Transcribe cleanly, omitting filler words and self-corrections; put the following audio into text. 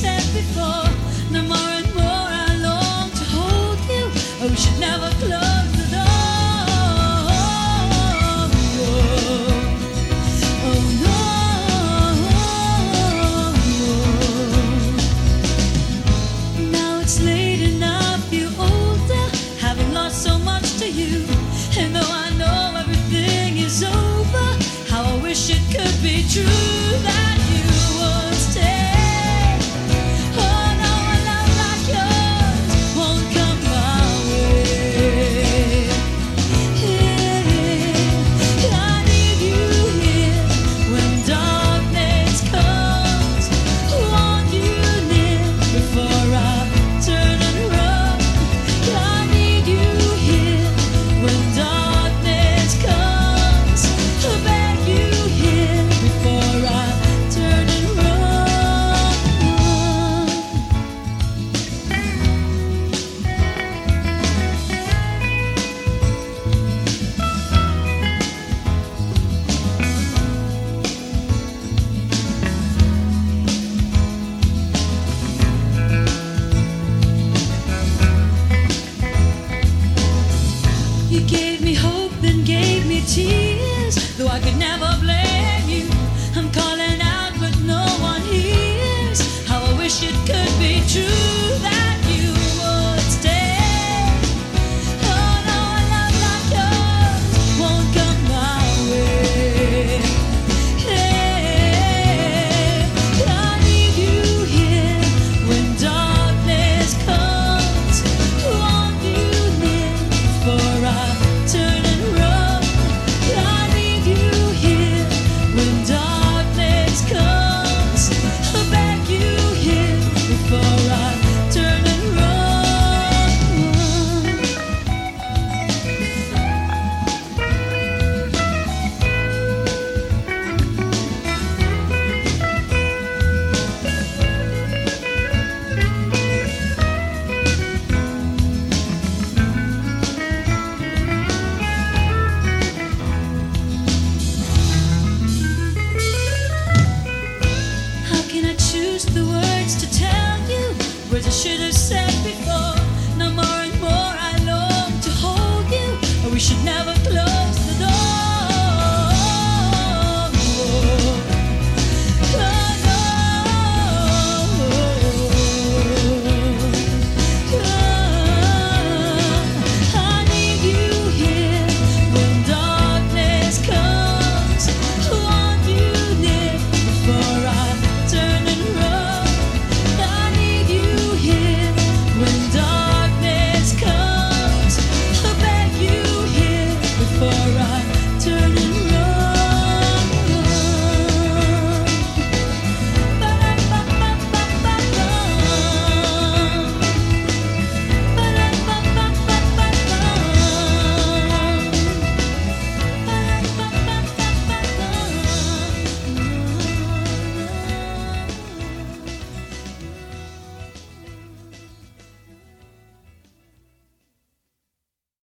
said before. The more and more I long to hold you. Oh, we should never close the door. Oh no. Now it's late and I feel older, having lost so much to you. And though I know everything is over, how I wish it could be true that you would stay. Oh no, a love like yours won't come my way. I need you here when darkness comes. Want you near before I turn and run. I need you here when darkness comes. I beg you here before I turn and run. You gave me hope and gave me tears, though I could never blame you. I'm calling out but no one hears. How I wish it could be true